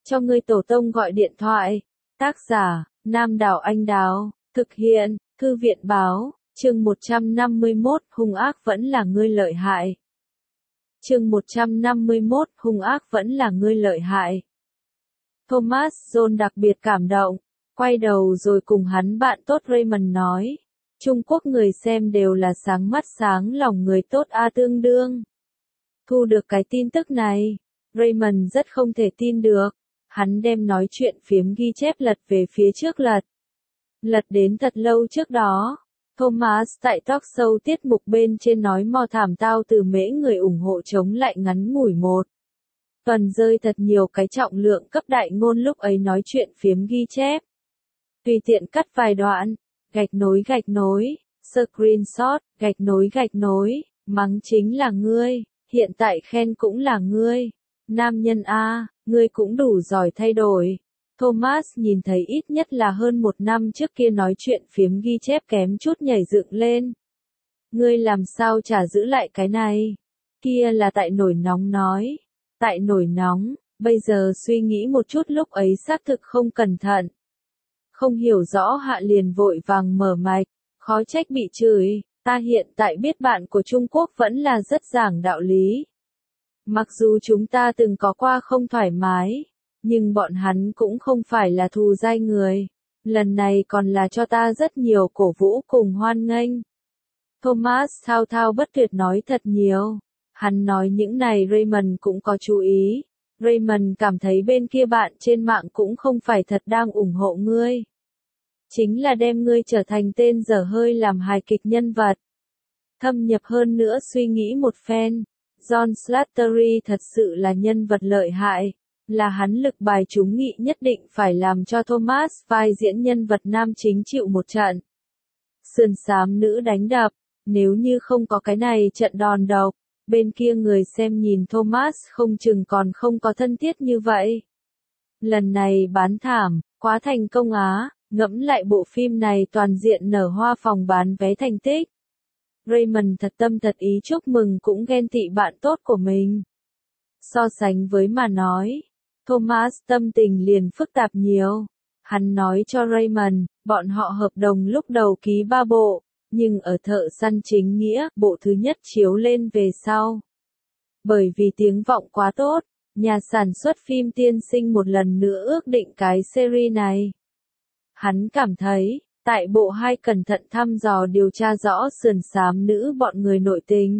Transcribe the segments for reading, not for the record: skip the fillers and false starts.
cho ngươi tổ tông gọi điện thoại. Tác giả, Nam Đảo Anh Đào, thực hiện, Thư viện Báo, chương 151, hung ác vẫn là ngươi lợi hại. Chương 151, hung ác vẫn là ngươi lợi hại. Thomas John đặc biệt cảm động, quay đầu rồi cùng hắn bạn tốt Raymond nói. Trung Quốc người xem đều là sáng mắt sáng lòng người tốt tương đương. Thu được cái tin tức này, Raymond rất không thể tin được. Hắn đem nói chuyện phiếm ghi chép lật về phía trước lật đến thật lâu trước đó. Thomas tại talk show tiết mục bên trên nói mò thảm tao từ mễ người ủng hộ chống lại ngắn ngủi một tuần rơi thật nhiều cái trọng lượng cấp đại ngôn lúc ấy nói chuyện phiếm ghi chép. Tùy tiện cắt vài đoạn, gạch nối, screenshot, gạch nối, mắng chính là ngươi, hiện tại khen cũng là ngươi. Nam nhân A, ngươi cũng đủ giỏi thay đổi. Thomas nhìn thấy ít nhất là hơn một năm trước kia nói chuyện phiếm ghi chép kém chút nhảy dựng lên. Ngươi làm sao chả giữ lại cái này? Kia là tại nổi nóng nói. Tại nổi nóng, bây giờ suy nghĩ một chút lúc ấy xác thực không cẩn thận. Không hiểu rõ hạ liền vội vàng mở mạch, khó trách bị chửi. Ta hiện tại biết bạn của Trung Quốc vẫn là rất giảng đạo lý. Mặc dù chúng ta từng có qua không thoải mái, nhưng bọn hắn cũng không phải là thù dai người. Lần này còn là cho ta rất nhiều cổ vũ cùng hoan nghênh. Thomas thao thao bất tuyệt nói thật nhiều. Hắn nói những này Raymond cũng có chú ý. Raymond cảm thấy bên kia bạn trên mạng cũng không phải thật đang ủng hộ ngươi. Chính là đem ngươi trở thành tên dở hơi làm hài kịch nhân vật. Thâm nhập hơn nữa suy nghĩ một phen. John Slattery thật sự là nhân vật lợi hại, là hắn lực bài trúng nghị nhất định phải làm cho Thomas vai diễn nhân vật nam chính chịu một trận. Sườn xám nữ đánh đập, nếu như không có cái này trận đòn độc, bên kia người xem nhìn Thomas không chừng còn không có thân thiết như vậy. Lần này bán thảm, quá thành công á, ngẫm lại bộ phim này toàn diện nở hoa phòng bán vé thành tích. Raymond thật tâm thật ý chúc mừng cũng ghen tị bạn tốt của mình. So sánh với mà nói, Thomas tâm tình liền phức tạp nhiều. Hắn nói cho Raymond, bọn họ hợp đồng lúc đầu ký 3 bộ, nhưng ở Thợ Săn Chính Nghĩa, bộ thứ nhất chiếu lên về sau. Bởi vì tiếng vọng quá tốt, nhà sản xuất phim Tiên Sinh một lần nữa ước định cái series này. Hắn cảm thấy, tại bộ 2 cẩn thận thăm dò điều tra rõ sườn xám nữ bọn người nội tình.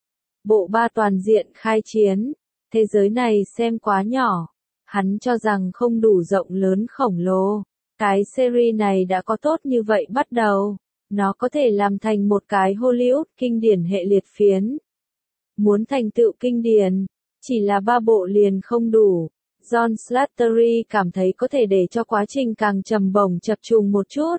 Bộ 3 toàn diện khai chiến, thế giới này xem quá nhỏ. Hắn cho rằng không đủ rộng lớn khổng lồ. Cái series này đã có tốt như vậy bắt đầu. Nó có thể làm thành một cái Hollywood kinh điển hệ liệt phiến. Muốn thành tựu kinh điển, chỉ là 3 bộ liền không đủ. John Slattery cảm thấy có thể để cho quá trình càng trầm bổng chập trùng một chút.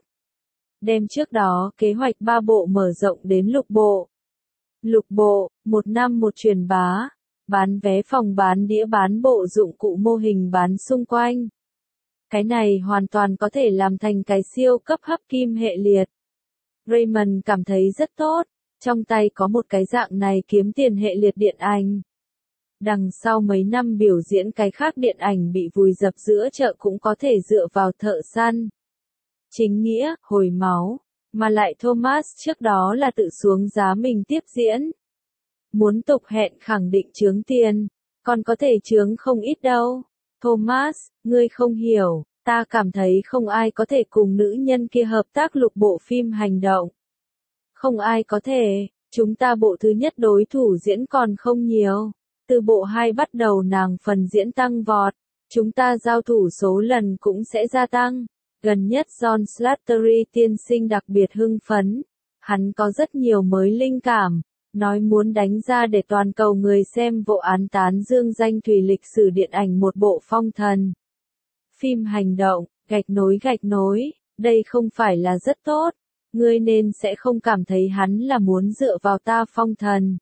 Đem trước đó kế hoạch 3 bộ mở rộng đến lục bộ. Lục bộ, 1 năm một truyền bá, bán vé phòng bán đĩa bán bộ dụng cụ mô hình bán xung quanh. Cái này hoàn toàn có thể làm thành cái siêu cấp hấp kim hệ liệt. Raymond cảm thấy rất tốt, trong tay có một cái dạng này kiếm tiền hệ liệt điện ảnh. Đằng sau mấy năm biểu diễn cái khác điện ảnh bị vùi dập giữa chợ cũng có thể dựa vào Thợ Săn Chính Nghĩa, Hồi Máu, mà lại Thomas trước đó là tự xuống giá mình tiếp diễn. Muốn tục hẹn khẳng định chướng tiền, còn có thể chướng không ít đâu. Thomas, ngươi không hiểu, ta cảm thấy không ai có thể cùng nữ nhân kia hợp tác lục bộ phim hành động. Không ai có thể, chúng ta bộ thứ nhất đối thủ diễn còn không nhiều. Từ bộ 2 bắt đầu nàng phần diễn tăng vọt, chúng ta giao thủ số lần cũng sẽ gia tăng. Gần nhất John Slattery tiên sinh đặc biệt hưng phấn. Hắn có rất nhiều mới linh cảm, nói muốn đánh ra để toàn cầu người xem vụ án tán dương danh thủy lịch sử điện ảnh một bộ phong thần. Phim hành động, gạch nối, đây không phải là rất tốt. Ngươi nên sẽ không cảm thấy hắn là muốn dựa vào ta phong thần.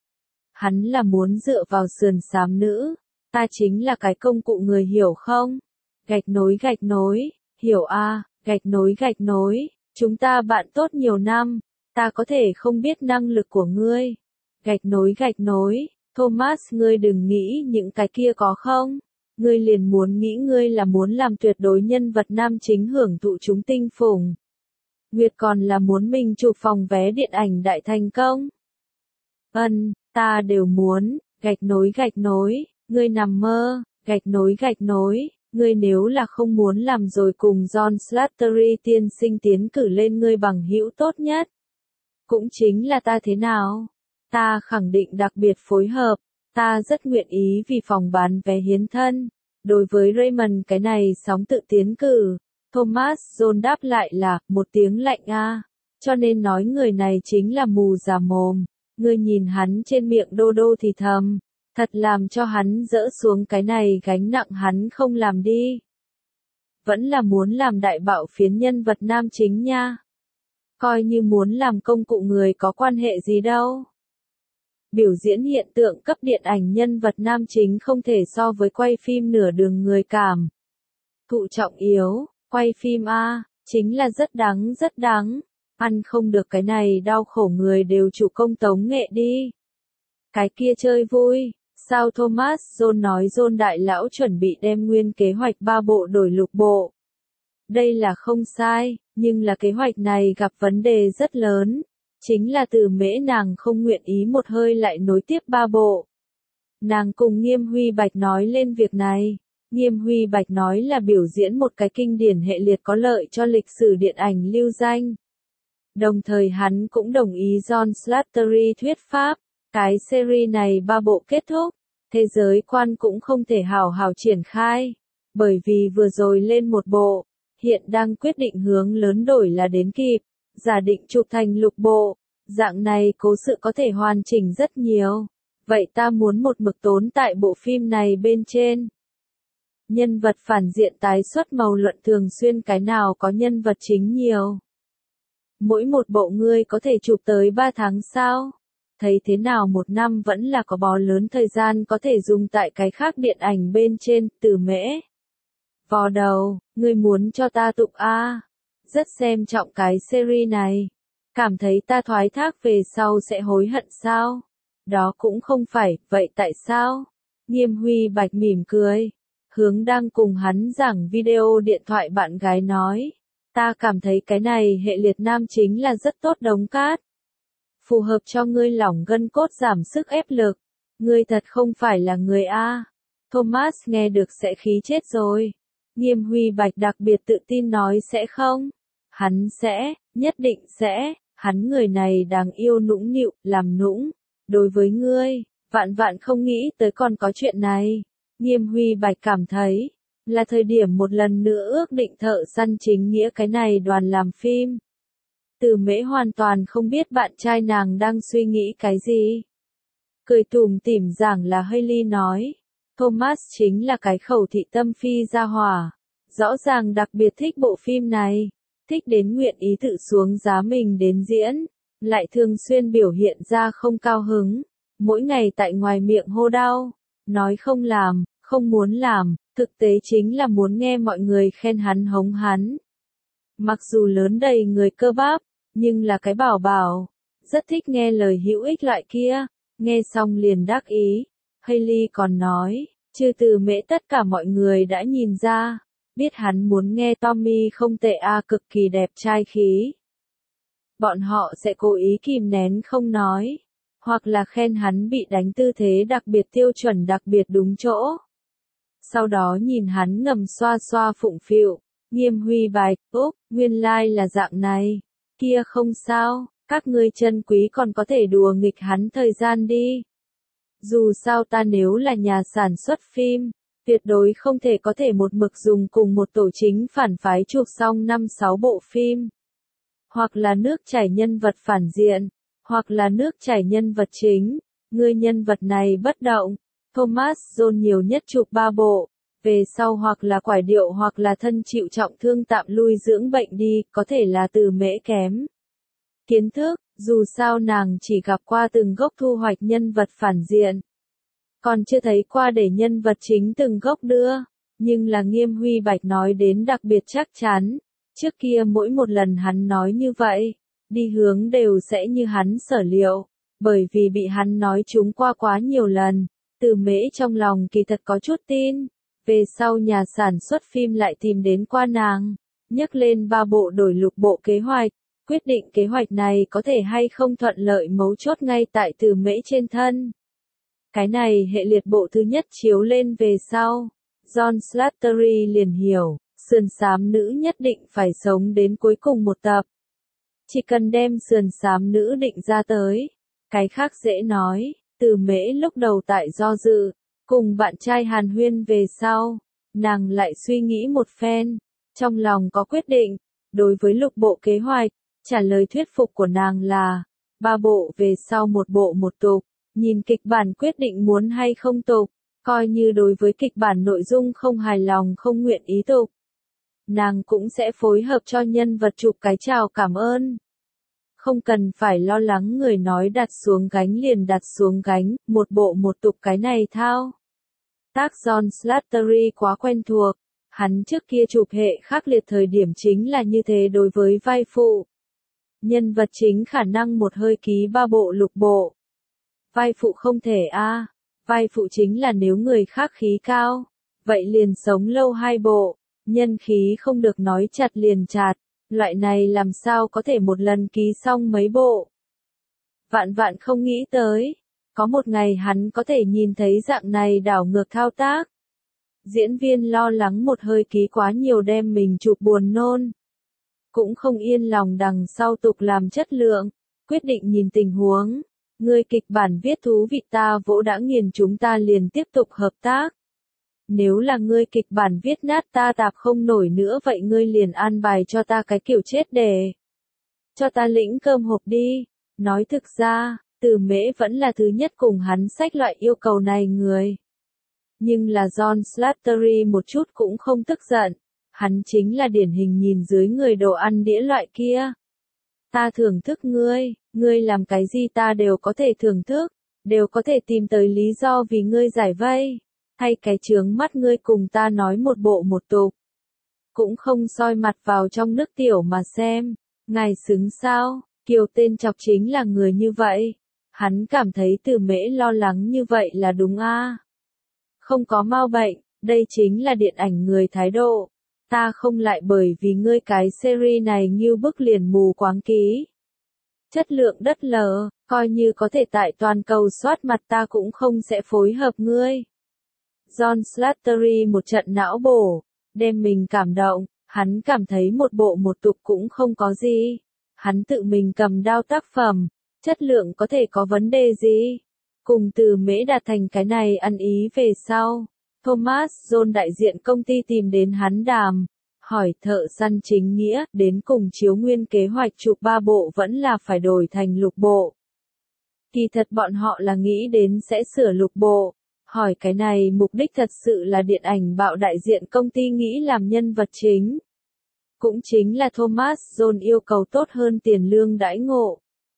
Hắn là muốn dựa vào sườn xám nữ. Ta chính là cái công cụ người hiểu không? Gạch nối, hiểu gạch nối, chúng ta bạn tốt nhiều năm, ta có thể không biết năng lực của ngươi. Gạch nối, Thomas ngươi đừng nghĩ những cái kia có không? ngươi liền muốn nghĩ ngươi là muốn làm tuyệt đối nhân vật nam chính hưởng thụ chúng tinh phùng. Nguyệt còn là muốn mình chụp phòng vé điện ảnh đại thành công. Ta đều muốn, gạch nối, ngươi nằm mơ, gạch nối, ngươi nếu là không muốn làm rồi cùng John Slattery tiên sinh tiến cử lên ngươi bằng hữu tốt nhất. Cũng chính là ta thế nào? Ta khẳng định đặc biệt phối hợp, ta rất nguyện ý vì phòng bán vé hiến thân. Đối với Raymond cái này sóng tự tiến cử, Thomas John đáp lại là, một tiếng lạnh a. Cho nên nói người này chính là mù già mồm. Ngươi nhìn hắn trên miệng đô đô thì thầm, thật làm cho hắn dỡ xuống cái này gánh nặng hắn không làm đi. Vẫn là muốn làm đại bạo phiến nhân vật nam chính nha. Coi như muốn làm công cụ người có quan hệ gì đâu. Biểu diễn hiện tượng cấp điện ảnh nhân vật nam chính không thể so với quay phim nửa đường người cảm. Thụ trọng yếu, quay phim A, chính là rất đắng. Ăn không được cái này đau khổ người đều chủ công tống nghệ đi. Cái kia chơi vui, sao Thomas John nói John đại lão chuẩn bị đem nguyên kế hoạch 3 bộ đổi lục bộ. Đây là không sai, nhưng là kế hoạch này gặp vấn đề rất lớn. Chính là Từ Mễ nàng không nguyện ý một hơi lại nối tiếp 3 bộ. Nàng cùng Nghiêm Huy Bạch nói lên việc này. Nghiêm Huy Bạch nói là biểu diễn một cái kinh điển hệ liệt có lợi cho lịch sử điện ảnh lưu danh. Đồng thời hắn cũng đồng ý John Slattery thuyết pháp, cái series này 3 bộ kết thúc, thế giới quan cũng không thể hào hào triển khai, bởi vì vừa rồi lên một bộ, hiện đang quyết định hướng lớn đổi là đến kịp, giả định chụp thành lục bộ, dạng này cố sự có thể hoàn chỉnh rất nhiều, vậy ta muốn một mực tốn tại bộ phim này bên trên. Nhân vật phản diện tái xuất màu luận thường xuyên cái nào có nhân vật chính nhiều. Mỗi một bộ ngươi có thể chụp tới 3 tháng sao? Thấy thế nào một năm vẫn là có bó lớn thời gian có thể dùng tại cái khác điện ảnh bên trên, Từ Mễ. Vò đầu, ngươi muốn cho ta tụng A. Rất xem trọng cái series này. Cảm thấy ta thoái thác về sau sẽ hối hận sao? Đó cũng không phải, vậy tại sao? Nghiêm Huy Bạch mỉm cười. Hướng đang cùng hắn giảng video điện thoại bạn gái nói. Ta cảm thấy cái này hệ liệt nam chính là rất tốt đóng cát. Phù hợp cho ngươi lỏng gân cốt giảm sức ép lực. Ngươi thật không phải là người A. Thomas nghe được sẽ khí chết rồi. Nghiêm Huy Bạch đặc biệt tự tin nói sẽ không. Hắn sẽ, nhất định sẽ. Hắn người này đáng yêu nũng nịu, làm nũng. Đối với ngươi, vạn không nghĩ tới còn có chuyện này. Nghiêm Huy Bạch cảm thấy, là thời điểm một lần nữa ước định Thợ Săn chính nghĩa cái này đoàn làm phim. Từ Mễ hoàn toàn không biết bạn trai nàng đang suy nghĩ cái gì. Cười tủm tỉm giảng là Hailey nói, Thomas chính là cái khẩu thị tâm phi gia hỏa. Rõ ràng đặc biệt thích bộ phim này, thích đến nguyện ý tự xuống giá mình đến diễn, lại thường xuyên biểu hiện ra không cao hứng, mỗi ngày tại ngoài miệng hô đau, nói không làm, không muốn làm, thực tế chính là muốn nghe mọi người khen hắn hống hắn. Mặc dù lớn đầy người cơ bắp, nhưng là cái bảo bảo, rất thích nghe lời hữu ích loại kia, nghe xong liền đắc ý. Hailey còn nói, trừ Từ Mễ tất cả mọi người đã nhìn ra, biết hắn muốn nghe Tommy không tệ a cực kỳ đẹp trai khí. Bọn họ sẽ cố ý kìm nén không nói, hoặc là khen hắn bị đánh tư thế đặc biệt tiêu chuẩn đặc biệt đúng chỗ. Sau đó nhìn hắn ngầm xoa xoa phụng phịu, Nghiêm Huy Bạch, Úc, nguyên lai là dạng này, kia không sao, các ngươi chân quý còn có thể đùa nghịch hắn thời gian đi. Dù sao ta nếu là nhà sản xuất phim, tuyệt đối không thể có thể một mực dùng cùng một tổ chính phản phái chụp xong 5-6 bộ phim. Hoặc là nước chảy nhân vật phản diện, hoặc là nước chảy nhân vật chính, người nhân vật này bất động. Thomas John nhiều nhất chụp 3 bộ, về sau hoặc là quải điệu hoặc là thân chịu trọng thương tạm lui dưỡng bệnh đi, có thể là Từ Mễ kém kiến thức, dù sao nàng chỉ gặp qua từng gốc thu hoạch nhân vật phản diện. Còn chưa thấy qua để nhân vật chính từng gốc đưa, nhưng là Nghiêm Huy Bạch nói đến đặc biệt chắc chắn. Trước kia mỗi một lần hắn nói như vậy, đi hướng đều sẽ như hắn sở liệu, bởi vì bị hắn nói chúng qua quá nhiều lần, Từ Mễ trong lòng kỳ thật có chút tin. Về sau nhà sản xuất phim lại tìm đến qua nàng, nhắc lên 3 bộ đổi lục bộ kế hoạch, quyết định kế hoạch này có thể hay không thuận lợi mấu chốt ngay tại Từ Mễ trên thân. Cái này hệ liệt bộ thứ nhất chiếu lên về sau, John Slattery liền hiểu, sườn xám nữ nhất định phải sống đến cuối cùng một tập. Chỉ cần đem sườn xám nữ định ra tới, cái khác dễ nói. Từ Mễ lúc đầu tại do dự, cùng bạn trai hàn huyên về sau, nàng lại suy nghĩ một phen, trong lòng có quyết định. Đối với lục bộ kế hoạch, trả lời thuyết phục của nàng là 3 bộ về sau 1 bộ 1 tục, nhìn kịch bản quyết định muốn hay không tục, coi như đối với kịch bản nội dung không hài lòng không nguyện ý tục. Nàng cũng sẽ phối hợp cho nhân vật chụp cái chào cảm ơn. Không cần phải lo lắng người nói đặt xuống gánh liền đặt xuống gánh, 1 bộ 1 tục cái này thao. Tác John Slattery quá quen thuộc, hắn trước kia chụp hệ khắc liệt thời điểm chính là như thế đối với vai phụ. Nhân vật chính khả năng một hơi ký 3 bộ lục bộ. Vai phụ không thể a, vai phụ chính là nếu người khác khí cao, vậy liền sống lâu 2 bộ, nhân khí không được nói chặt liền chặt. Loại này làm sao có thể một lần ký xong mấy bộ. Vạn vạn không nghĩ tới, có một ngày hắn có thể nhìn thấy dạng này đảo ngược thao tác. Diễn viên lo lắng một hơi ký quá nhiều đem mình chụp buồn nôn. Cũng không yên lòng đằng sau tục làm chất lượng, quyết định nhìn tình huống. Người kịch bản viết thú vị ta vỗ đã nghiền chúng ta liền tiếp tục hợp tác. Nếu là ngươi kịch bản viết nát ta tạp không nổi nữa vậy ngươi liền an bài cho ta cái kiểu chết để. Cho ta lĩnh cơm hộp đi. Nói thực ra, Từ Mễ vẫn là thứ nhất cùng hắn xách loại yêu cầu này người. Nhưng là John Slattery một chút cũng không tức giận. Hắn chính là điển hình nhìn dưới người đồ ăn đĩa loại kia. Ta thưởng thức ngươi làm cái gì ta đều có thể thưởng thức, đều có thể tìm tới lý do vì ngươi giải vây. Hay cái chướng mắt ngươi cùng ta nói 1 bộ 1 tục. Cũng không soi mặt vào trong nước tiểu mà xem, ngài xứng sao, Kiều tên chọc chính là người như vậy. Hắn cảm thấy Từ Mễ lo lắng như vậy là đúng a. Không có mau bệnh, đây chính là điện ảnh người thái độ. Ta không lại bởi vì ngươi cái series này như bức liền mù quáng ký. Chất lượng đất lở, coi như có thể tại toàn cầu soát mặt ta cũng không sẽ phối hợp ngươi. John Slattery một trận não bổ, đem mình cảm động, hắn cảm thấy 1 bộ 1 tục cũng không có gì. Hắn tự mình cầm đao tác phẩm, chất lượng có thể có vấn đề gì. Cùng Từ Mễ đạt thành cái này ăn ý về sau, Thomas John đại diện công ty tìm đến hắn đàm, hỏi thợ săn chính nghĩa đến cùng chiếu nguyên kế hoạch chụp 3 bộ vẫn là phải đổi thành lục bộ. Kỳ thật bọn họ là nghĩ đến sẽ sửa lục bộ. Hỏi cái này mục đích thật sự là điện ảnh bạo đại diện công ty nghĩ làm nhân vật chính. Cũng chính là Thomas John yêu cầu tốt hơn tiền lương đãi ngộ.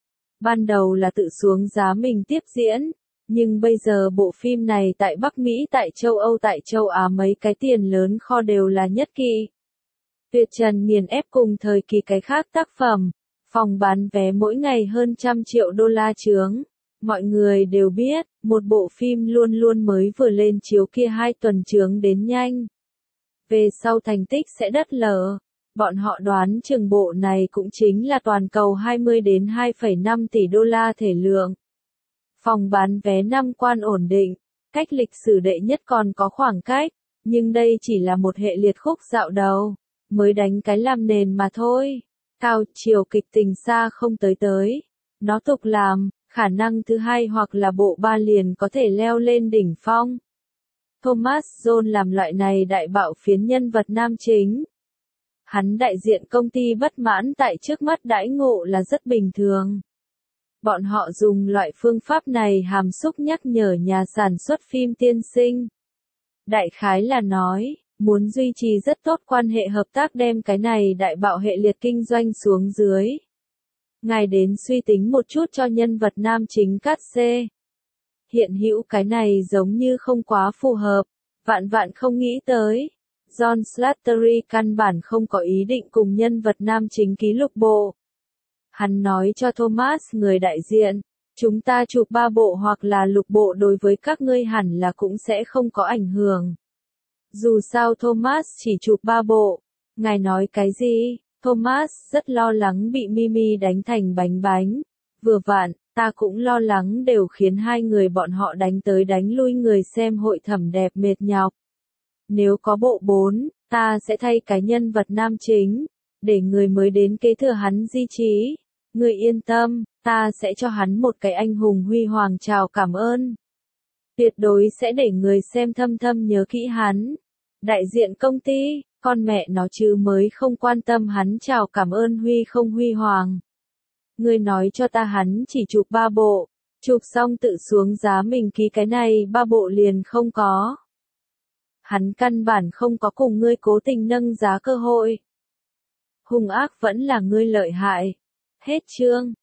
Ban đầu là tự xuống giá mình tiếp diễn, nhưng bây giờ bộ phim này tại Bắc Mỹ tại châu Âu tại châu Á mấy cái tiền lớn kho đều là nhất kỳ. Tuyệt trần nghiền ép cùng thời kỳ cái khác tác phẩm, phòng bán vé mỗi ngày hơn $100 triệu chướng. Mọi người đều biết, một bộ phim luôn luôn mới vừa lên chiếu kia 2 tuần chướng đến nhanh. Về sau thành tích sẽ đất lở. Bọn họ đoán chừng bộ này cũng chính là toàn cầu 20 đến 2,5 tỷ đô la thể lượng. Phòng bán vé 5 quan ổn định, cách lịch sử đệ nhất còn có khoảng cách, nhưng đây chỉ là một hệ liệt khúc dạo đầu, mới đánh cái làm nền mà thôi. Cao chiều kịch tình xa không tới. Nó tục làm, khả năng thứ 2 hoặc là bộ 3 liền có thể leo lên đỉnh phong. Thomas John làm loại này đại bạo phiến nhân vật nam chính. Hắn đại diện công ty bất mãn tại trước mắt đãi ngộ là rất bình thường. Bọn họ dùng loại phương pháp này hàm xúc nhắc nhở nhà sản xuất phim tiên sinh. Đại khái là nói, muốn duy trì rất tốt quan hệ hợp tác đem cái này đại bạo hệ liệt kinh doanh xuống dưới. Ngài đến suy tính một chút cho nhân vật nam chính cát xê. Hiện hữu cái này giống như không quá phù hợp, vạn vạn không nghĩ tới. John Slattery căn bản không có ý định cùng nhân vật nam chính ký lục bộ. Hắn nói cho Thomas người đại diện, chúng ta chụp 3 bộ hoặc là lục bộ đối với các ngươi hẳn là cũng sẽ không có ảnh hưởng. Dù sao Thomas chỉ chụp 3 bộ. Ngài nói cái gì? Thomas rất lo lắng bị Mimi đánh thành bánh bánh. Vừa vặn, ta cũng lo lắng đều khiến hai người bọn họ đánh tới đánh lui người xem hội thẩm đẹp mệt nhọc. Nếu có bộ 4, ta sẽ thay cái nhân vật nam chính, để người mới đến kế thừa hắn di trí. Người yên tâm, ta sẽ cho hắn một cái anh hùng huy hoàng chào cảm ơn. Tuyệt đối sẽ để người xem thâm thâm nhớ kỹ hắn. Đại diện công ty, con mẹ nó chứ mới không quan tâm hắn chào cảm ơn huy không huy hoàng. Ngươi nói cho ta hắn chỉ chụp 3 bộ, chụp xong tự xuống giá mình ký cái này 3 bộ liền không có. Hắn căn bản không có cùng ngươi cố tình nâng giá cơ hội. Hung ác vẫn là ngươi lợi hại. Hết chương.